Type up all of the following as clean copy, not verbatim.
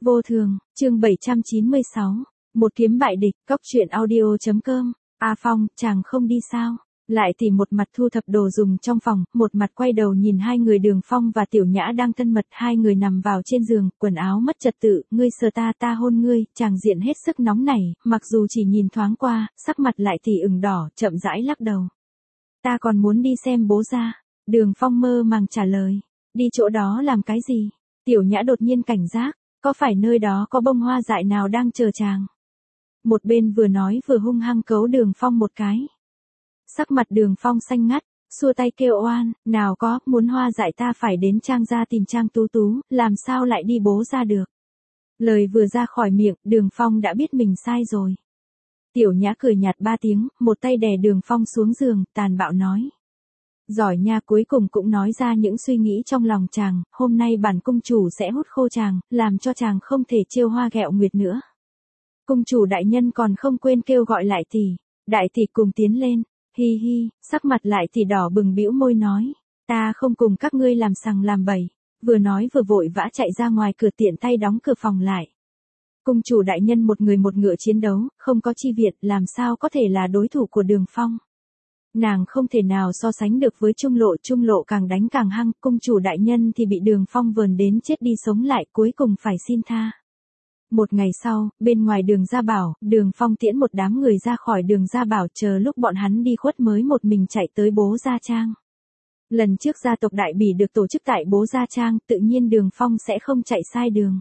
Vô thường, chương 796. Một kiếm bại địch, cóc truyện audio.com. A Phong, chàng không đi sao? Lại thì một mặt thu thập đồ dùng trong phòng, một mặt quay đầu nhìn hai người Đường Phong và Tiểu Nhã đang thân mật, hai người nằm vào trên giường, quần áo mất trật tự, ngươi sờ ta ta hôn ngươi, chàng diện hết sức nóng nảy, mặc dù chỉ nhìn thoáng qua, sắc mặt lại thì ửng đỏ, chậm rãi lắc đầu. Ta còn muốn đi xem bố ra. Đường Phong mơ màng trả lời. Đi chỗ đó làm cái gì? Tiểu Nhã đột nhiên cảnh giác, có phải nơi đó có bông hoa dại nào đang chờ chàng? Một bên vừa nói vừa hung hăng cấu Đường Phong một cái. Sắc mặt Đường Phong xanh ngắt, xua tay kêu oan, nào có, muốn hoa dại ta phải đến Trang gia tìm Trang Tú Tú, làm sao lại đi bố ra được. Lời vừa ra khỏi miệng, Đường Phong đã biết mình sai rồi. Tiểu Nhã cười nhạt ba tiếng, một tay đè Đường Phong xuống giường, tàn bạo nói. Giỏi nha, cuối cùng cũng nói ra những suy nghĩ trong lòng chàng, hôm nay bản cung chủ sẽ hút khô chàng, làm cho chàng không thể trêu hoa ghẹo nguyệt nữa. Cung chủ đại nhân còn không quên kêu gọi lại tỷ, đại tỷ cùng tiến lên, hi hi, sắc mặt lại tỷ đỏ bừng bĩu môi nói, ta không cùng các ngươi làm sằng làm bậy, vừa nói vừa vội vã chạy ra ngoài cửa tiện tay đóng cửa phòng lại. Cung chủ đại nhân một người một ngựa chiến đấu, không có chi viện, làm sao có thể là đối thủ của Đường Phong. Nàng không thể nào so sánh được với Trung Lộ càng đánh càng hăng, cung chủ đại nhân thì bị Đường Phong vờn đến chết đi sống lại, cuối cùng phải xin tha. Một ngày sau, bên ngoài Đường Gia Bảo, Đường Phong tiễn một đám người ra khỏi Đường Gia Bảo, chờ lúc bọn hắn đi khuất mới một mình chạy tới Bố Gia Trang. Lần trước gia tộc Đại Bỉ được tổ chức tại Bố Gia Trang, tự nhiên Đường Phong sẽ không chạy sai đường.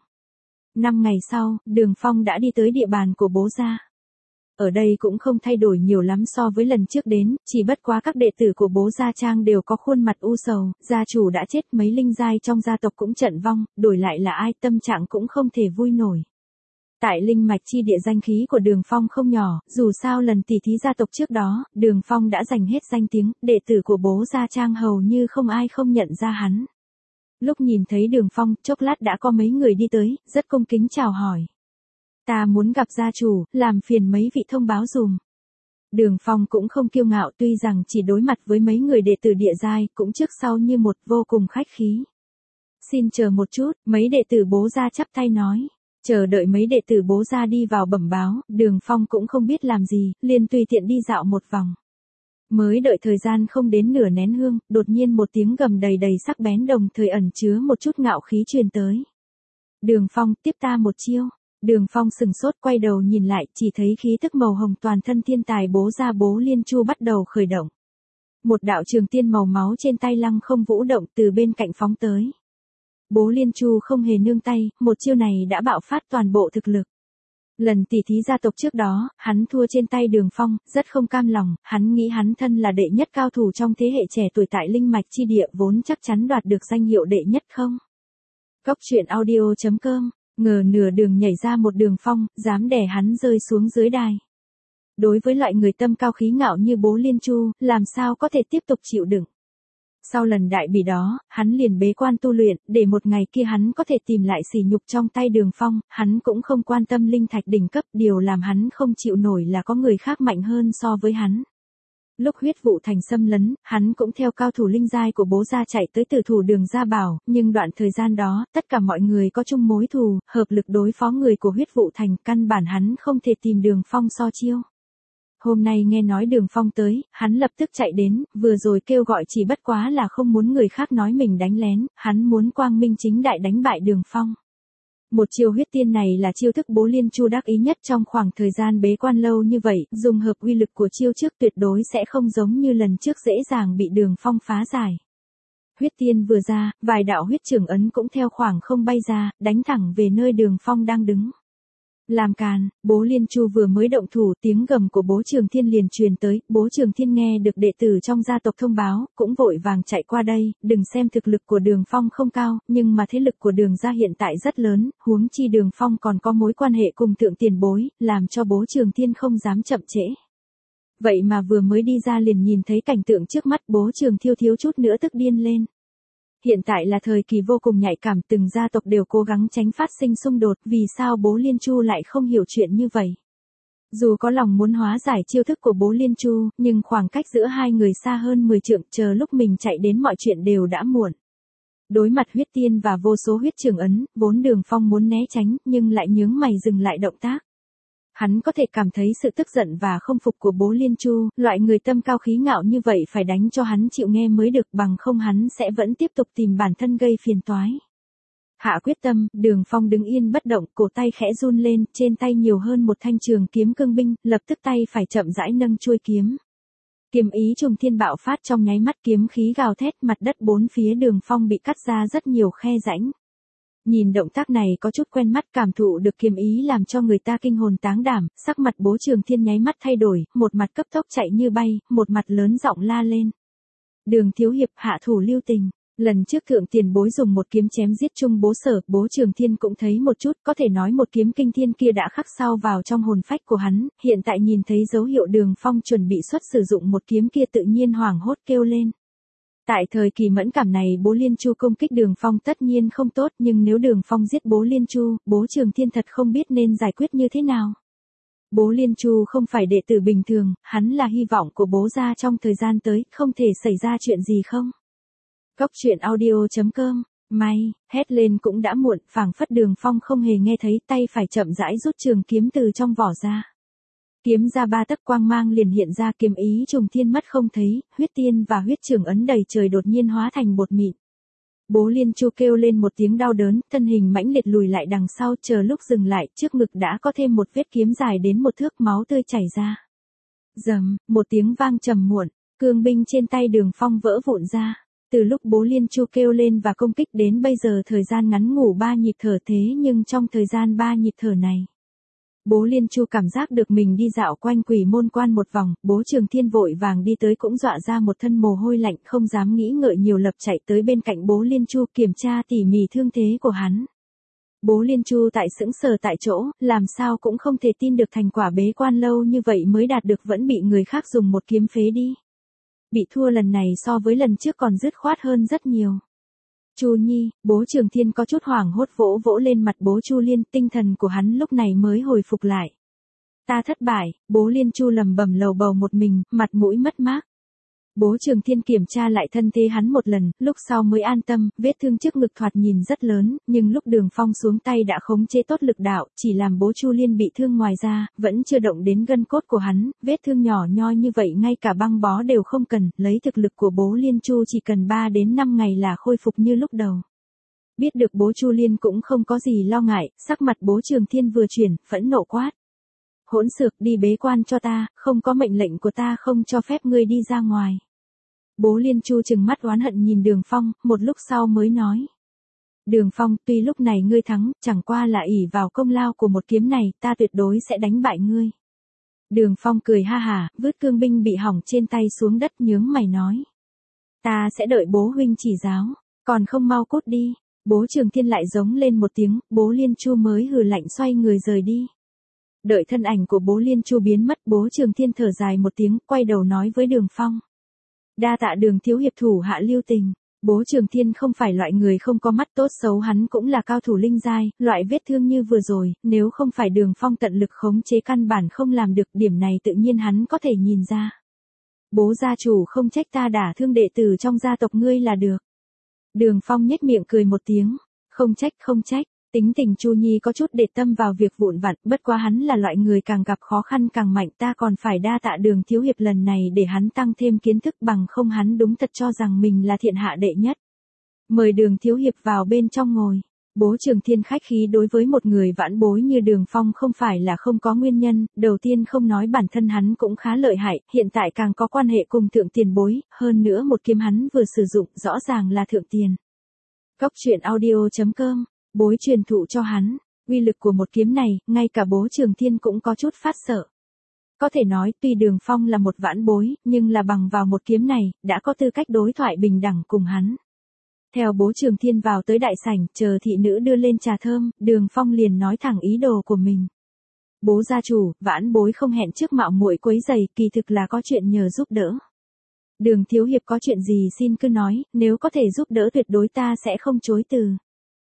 5 ngày sau, Đường Phong đã đi tới địa bàn của Bố Gia. Ở đây cũng không thay đổi nhiều lắm so với lần trước đến, chỉ bất quá các đệ tử của Bố Gia Trang đều có khuôn mặt u sầu, gia chủ đã chết, mấy linh giai trong gia tộc cũng trận vong, đổi lại là ai tâm trạng cũng không thể vui nổi. Tại linh mạch chi địa danh khí của Đường Phong không nhỏ, dù sao lần tỉ thí gia tộc trước đó, Đường Phong đã giành hết danh tiếng, đệ tử của Bố Gia Trang hầu như không ai không nhận ra hắn. Lúc nhìn thấy Đường Phong, chốc lát đã có mấy người đi tới, rất cung kính chào hỏi. Ta muốn gặp gia chủ, làm phiền mấy vị thông báo dùm. Đường Phong cũng không kiêu ngạo, tuy rằng chỉ đối mặt với mấy người đệ tử địa giai, cũng trước sau như một, vô cùng khách khí. Xin chờ một chút, mấy đệ tử Bố Gia chắp tay nói. Chờ đợi mấy đệ tử Bố Gia đi vào bẩm báo, Đường Phong cũng không biết làm gì, liền tùy tiện đi dạo một vòng. Mới đợi thời gian không đến nửa nén hương, đột nhiên một tiếng gầm đầy đầy sắc bén đồng thời ẩn chứa một chút ngạo khí truyền tới. Đường Phong, tiếp ta một chiêu. Đường Phong sừng sốt quay đầu nhìn lại, chỉ thấy khí tức màu hồng toàn thân thiên tài Bố Gia Bố Liên Chu bắt đầu khởi động. Một đạo trường tiên màu máu trên tay lăng không vũ động từ bên cạnh phóng tới. Bố Liên Chu không hề nương tay, một chiêu này đã bạo phát toàn bộ thực lực. Lần tỉ thí gia tộc trước đó, hắn thua trên tay Đường Phong, rất không cam lòng, hắn nghĩ hắn thân là đệ nhất cao thủ trong thế hệ trẻ tuổi tại linh mạch chi địa vốn chắc chắn đoạt được danh hiệu đệ nhất không. Cóc truyện audio.com. Ngờ nửa đường nhảy ra một Đường Phong, dám đè hắn rơi xuống dưới đài. Đối với loại người tâm cao khí ngạo như Bố Liên Chu, làm sao có thể tiếp tục chịu đựng. Sau lần đại bỉ đó, hắn liền bế quan tu luyện, để một ngày kia hắn có thể tìm lại sỉ nhục trong tay Đường Phong, hắn cũng không quan tâm linh thạch đỉnh cấp, điều làm hắn không chịu nổi là có người khác mạnh hơn so với hắn. Lúc huyết vụ thành xâm lấn, hắn cũng theo cao thủ linh giai của Bố Gia chạy tới tử thủ Đường Gia Bảo, nhưng đoạn thời gian đó, tất cả mọi người có chung mối thù, hợp lực đối phó người của huyết vụ thành, căn bản hắn không thể tìm Đường Phong so chiêu. Hôm nay nghe nói Đường Phong tới, hắn lập tức chạy đến, vừa rồi kêu gọi chỉ bất quá là không muốn người khác nói mình đánh lén, hắn muốn quang minh chính đại đánh bại Đường Phong. Một chiêu huyết tiên này là chiêu thức Bố Liên Chu đắc ý nhất trong khoảng thời gian bế quan lâu như vậy, dùng hợp uy lực của chiêu trước tuyệt đối sẽ không giống như lần trước dễ dàng bị Đường Phong phá giải. Huyết tiên vừa ra, vài đạo huyết trường ấn cũng theo khoảng không bay ra, đánh thẳng về nơi Đường Phong đang đứng. Làm càn, Bố Liên Chu vừa mới động thủ, tiếng gầm của Bố Trường Thiên liền truyền tới, Bố Trường Thiên nghe được đệ tử trong gia tộc thông báo, cũng vội vàng chạy qua đây, đừng xem thực lực của Đường Phong không cao, nhưng mà thế lực của Đường gia hiện tại rất lớn, huống chi Đường Phong còn có mối quan hệ cùng thượng tiền bối, làm cho Bố Trường Thiên không dám chậm trễ. Vậy mà vừa mới đi ra liền nhìn thấy cảnh tượng trước mắt, Bố Trường Thiêu thiếu chút nữa tức điên lên. Hiện tại là thời kỳ vô cùng nhạy cảm, từng gia tộc đều cố gắng tránh phát sinh xung đột, vì sao Bố Liên Chu lại không hiểu chuyện như vậy. Dù có lòng muốn hóa giải chiêu thức của Bố Liên Chu, nhưng khoảng cách giữa hai người xa hơn 10 trượng, chờ lúc mình chạy đến mọi chuyện đều đã muộn. Đối mặt huyết tiên và vô số huyết trường ấn, vốn Đường Phong muốn né tránh, nhưng lại nhướng mày dừng lại động tác. Hắn có thể cảm thấy sự tức giận và không phục của Bố Liên Chu, loại người tâm cao khí ngạo như vậy phải đánh cho hắn chịu nghe mới được, bằng không hắn sẽ vẫn tiếp tục tìm bản thân gây phiền toái. Hạ quyết tâm, Đường Phong đứng yên bất động, cổ tay khẽ run lên, trên tay nhiều hơn một thanh trường kiếm cương binh, lập tức tay phải chậm rãi nâng chuôi kiếm. Kiếm ý trùng thiên bạo phát, trong nháy mắt kiếm khí gào thét, mặt đất bốn phía Đường Phong bị cắt ra rất nhiều khe rãnh. Nhìn động tác này có chút quen mắt, cảm thụ được kiếm ý làm cho người ta kinh hồn táng đảm, sắc mặt Bố Trường Thiên nháy mắt thay đổi, một mặt cấp tốc chạy như bay, một mặt lớn giọng la lên. Đường thiếu hiệp, hạ thủ lưu tình. Lần trước thượng tiền bối dùng một kiếm chém giết chung Bố Sở, Bố Trường Thiên cũng thấy một chút, có thể nói một kiếm kinh thiên kia đã khắc sâu vào trong hồn phách của hắn, hiện tại nhìn thấy dấu hiệu Đường Phong chuẩn bị xuất sử dụng một kiếm kia tự nhiên hoảng hốt kêu lên. Tại thời kỳ mẫn cảm này Bố Liên Chu công kích Đường Phong tất nhiên không tốt, nhưng nếu Đường Phong giết Bố Liên Chu, Bố Trường Thiên thật không biết nên giải quyết như thế nào. Bố Liên Chu không phải đệ tử bình thường, hắn là hy vọng của Bố gia trong thời gian tới, không thể xảy ra chuyện gì không. Cốc truyện audio.com, may, hét lên cũng đã muộn, phảng phất Đường Phong không hề nghe thấy, tay phải chậm rãi rút trường kiếm từ trong vỏ ra. Kiếm ra 3 tấc, quang mang liền hiện ra, kiếm ý trùng thiên mất không thấy, huyết tiên và huyết trường ấn đầy trời đột nhiên hóa thành bột mịn. Bố Liên Chu kêu lên một tiếng đau đớn, thân hình mãnh liệt lùi lại đằng sau, chờ lúc dừng lại, trước ngực đã có thêm một vết kiếm dài đến 1 thước, máu tươi chảy ra. Rầm, một tiếng vang trầm muộn, cương binh trên tay Đường Phong vỡ vụn ra. Từ lúc Bố Liên Chu kêu lên và công kích đến bây giờ thời gian ngắn ngủ 3 nhịp thở, thế nhưng trong thời gian 3 nhịp thở này, Bố Liên Chu cảm giác được mình đi dạo quanh Quỷ Môn Quan một vòng, Bố Trường Thiên vội vàng đi tới cũng dọa ra một thân mồ hôi lạnh, không dám nghĩ ngợi nhiều, lập chạy tới bên cạnh Bố Liên Chu kiểm tra tỉ mỉ thương thế của hắn. Bố Liên Chu tại sững sờ tại chỗ, làm sao cũng không thể tin được thành quả bế quan lâu như vậy mới đạt được vẫn bị người khác dùng một kiếm phế đi. Bị thua lần này so với lần trước còn dứt khoát hơn rất nhiều. Chu Nhi, Bố Trường Thiên có chút hoảng hốt vỗ vỗ lên mặt Bố Chu Liên, tinh thần của hắn lúc này mới hồi phục lại. Ta thất bại, Bố Liên Chu lẩm bẩm lầu bầu một mình, mặt mũi mất mát. Bố Trường Thiên kiểm tra lại thân thế hắn một lần, lúc sau mới an tâm, vết thương trước ngực thoạt nhìn rất lớn, nhưng lúc Đường Phong xuống tay đã khống chế tốt lực đạo, chỉ làm Bố Chu Liên bị thương ngoài ra, vẫn chưa động đến gân cốt của hắn, vết thương nhỏ nhoi như vậy ngay cả băng bó đều không cần, lấy thực lực của Bố Liên Chu chỉ cần 3 đến 5 ngày là khôi phục như lúc đầu. Biết được Bố Chu Liên cũng không có gì lo ngại, sắc mặt Bố Trường Thiên vừa chuyển, phẫn nộ quát. Hỗn xược, đi bế quan cho ta, không có mệnh lệnh của ta không cho phép ngươi đi ra ngoài. Bố Liên Chu trừng mắt oán hận nhìn Đường Phong, một lúc sau mới nói. Đường Phong, tuy lúc này ngươi thắng, chẳng qua là ỷ vào công lao của một kiếm này, ta tuyệt đối sẽ đánh bại ngươi. Đường Phong cười ha hả, vứt cương binh bị hỏng trên tay xuống đất, nhướng mày nói. Ta sẽ đợi Bố huynh chỉ giáo, còn không mau cút đi. Bố Trường Thiên lại giống lên một tiếng, Bố Liên Chu mới hừ lạnh xoay người rời đi. Đợi thân ảnh của Bố Liên Chu biến mất, Bố Trường Thiên thở dài một tiếng, quay đầu nói với Đường Phong. Đa tạ Đường thiếu hiệp thủ hạ lưu tình. Bố Trường Thiên không phải loại người không có mắt, tốt xấu hắn cũng là cao thủ linh giai, loại vết thương như vừa rồi, nếu không phải Đường Phong tận lực khống chế căn bản không làm được, điểm này tự nhiên hắn có thể nhìn ra. Bố gia chủ không trách ta đả thương đệ tử trong gia tộc ngươi là được. Đường Phong nhếch miệng cười một tiếng, không trách không trách. Tính tình Chu Nhi có chút để tâm vào việc vụn vặt, bất quá hắn là loại người càng gặp khó khăn càng mạnh, ta còn phải đa tạ Đường thiếu hiệp lần này để hắn tăng thêm kiến thức, bằng không hắn đúng thật cho rằng mình là thiên hạ đệ nhất. Mời Đường thiếu hiệp vào bên trong ngồi. Bố Trường Thiên khách khí đối với một người vãn bối như Đường Phong không phải là không có nguyên nhân, đầu tiên không nói bản thân hắn cũng khá lợi hại, hiện tại càng có quan hệ cùng thượng tiền bối, hơn nữa một kiếm hắn vừa sử dụng rõ ràng là thượng tiền. Cốc truyện audio.com, bối truyền thụ cho hắn, uy lực của một kiếm này, ngay cả Bố Trường Thiên cũng có chút phát sợ. Có thể nói tuy Đường Phong là một vãn bối, nhưng là bằng vào một kiếm này, đã có tư cách đối thoại bình đẳng cùng hắn. Theo Bố Trường Thiên vào tới đại sảnh, chờ thị nữ đưa lên trà thơm, Đường Phong liền nói thẳng ý đồ của mình. Bố gia chủ, vãn bối không hẹn trước mạo muội quấy rầy, kỳ thực là có chuyện nhờ giúp đỡ. Đường thiếu hiệp có chuyện gì xin cứ nói, nếu có thể giúp đỡ tuyệt đối ta sẽ không chối từ.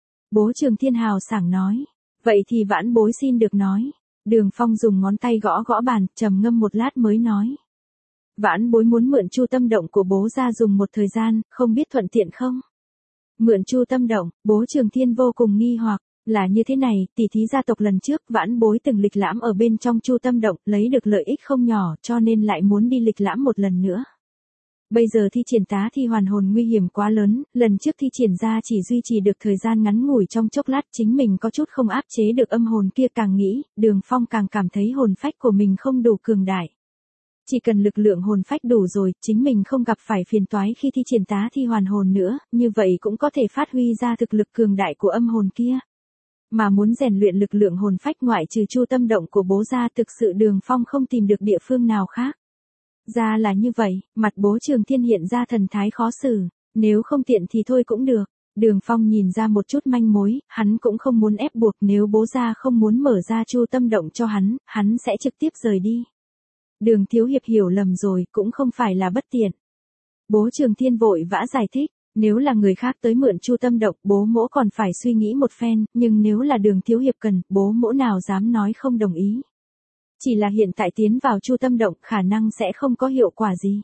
Bố Trường Thiên hào sảng nói. Vậy thì vãn bối xin được nói. Đường Phong dùng ngón tay gõ gõ bàn, trầm ngâm một lát mới nói. Vãn bối muốn mượn Chu Tâm Động của bố ra dùng một thời gian, không biết thuận tiện không? Mượn Chu Tâm Động, bố Trường Thiên vô cùng nghi hoặc, là như thế này, tỷ thí gia tộc lần trước vãn bối từng lịch lãm ở bên trong Chu Tâm Động, lấy được lợi ích không nhỏ, cho nên lại muốn đi lịch lãm một lần nữa. Bây giờ thi triển tá thi hoàn hồn nguy hiểm quá lớn, lần trước thi triển ra chỉ duy trì được thời gian ngắn ngủi trong chốc lát, chính mình có chút không áp chế được âm hồn kia, càng nghĩ, Đường Phong càng cảm thấy hồn phách của mình không đủ cường đại. Chỉ cần lực lượng hồn phách đủ rồi, chính mình không gặp phải phiền toái khi thi triển tá thi hoàn hồn nữa, như vậy cũng có thể phát huy ra thực lực cường đại của âm hồn kia. Mà muốn rèn luyện lực lượng hồn phách ngoại trừ Chu Tâm Động của bố ra, thực sự Đường Phong không tìm được địa phương nào khác. Ra là như vậy, mặt bố Trường Thiên hiện ra thần thái khó xử, nếu không tiện thì thôi cũng được. Đường Phong nhìn ra một chút manh mối, hắn cũng không muốn ép buộc, nếu bố ra không muốn mở ra Chu Tâm Động cho hắn sẽ trực tiếp rời đi. Đường thiếu hiệp hiểu lầm rồi, cũng không phải là bất tiện. Bố Trường Thiên vội vã giải thích, nếu là người khác tới mượn Chu Tâm Động, bố mỗ còn phải suy nghĩ một phen, nhưng nếu là Đường thiếu hiệp cần, bố mỗ nào dám nói không đồng ý. Chỉ là hiện tại tiến vào Chu Tâm Động khả năng sẽ không có hiệu quả gì.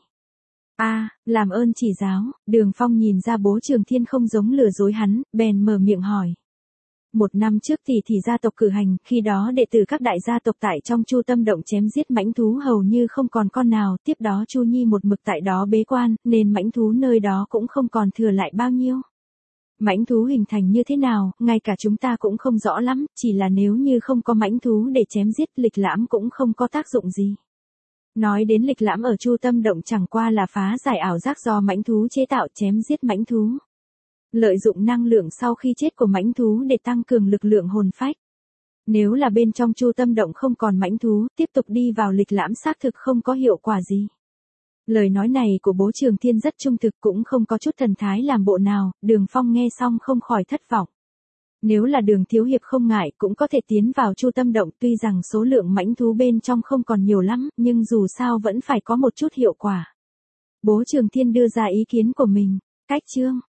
Làm ơn chỉ giáo. Đường Phong nhìn ra bố Trường Thiên không giống lừa dối hắn, bèn mở miệng hỏi. 1 năm trước thì gia tộc cử hành, khi đó đệ tử các đại gia tộc tại trong Chu Tâm Động chém giết mãnh thú hầu như không còn con nào, tiếp đó Chu Nhi một mực tại đó bế quan, nên mãnh thú nơi đó cũng không còn thừa lại bao nhiêu. Mãnh thú hình thành như thế nào, ngay cả chúng ta cũng không rõ lắm, chỉ là nếu như không có mãnh thú để chém giết, lịch lãm cũng không có tác dụng gì. Nói đến lịch lãm ở Chu Tâm Động chẳng qua là phá giải ảo giác do mãnh thú chế tạo, chém giết mãnh thú. Lợi dụng năng lượng sau khi chết của mãnh thú để tăng cường lực lượng hồn phách. Nếu là bên trong Chu Tâm Động không còn mãnh thú, tiếp tục đi vào lịch lãm xác thực không có hiệu quả gì. Lời nói này của bố Trường Thiên rất trung thực, cũng không có chút thần thái làm bộ nào, Đường Phong nghe xong không khỏi thất vọng. Nếu là Đường thiếu hiệp không ngại cũng có thể tiến vào Chu Tâm Động, tuy rằng số lượng mãnh thú bên trong không còn nhiều lắm, nhưng dù sao vẫn phải có một chút hiệu quả. Bố Trường Thiên đưa ra ý kiến của mình, cách chương.